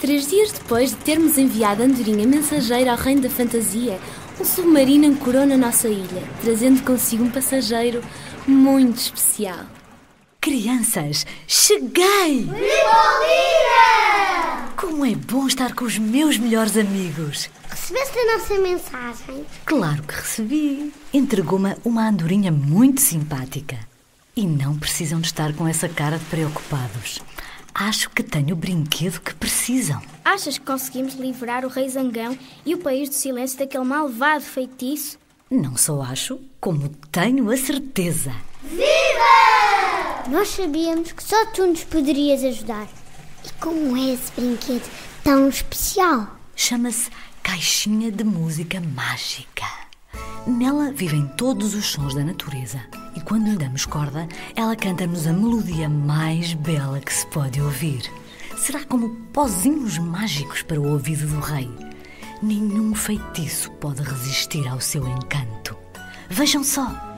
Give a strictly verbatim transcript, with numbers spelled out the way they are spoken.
Três dias depois de termos enviado a andorinha mensageira ao reino da fantasia, um submarino ancorou na nossa ilha, trazendo consigo um passageiro muito especial. Crianças, cheguei! Libolina! Como é bom estar com os meus melhores amigos. Recebeste a nossa mensagem? Claro que recebi. Entregou-me uma andorinha muito simpática. E não precisam de estar com essa cara de preocupados. Acho que tenho o brinquedo que precisam. Achas que conseguimos livrar o Rei Zangão e o País do Silêncio daquele malvado feitiço? Não só acho, como tenho a certeza. Viva! Nós sabíamos que só tu nos poderias ajudar. E como é esse brinquedo tão especial? Chama-se Caixinha de Música Mágica. Nela vivem todos os sons da natureza. E quando lhe damos corda, ela canta-nos a melodia mais bela que se pode ouvir. Será como pozinhos mágicos para o ouvido do rei. Nenhum feitiço pode resistir ao seu encanto. Vejam só!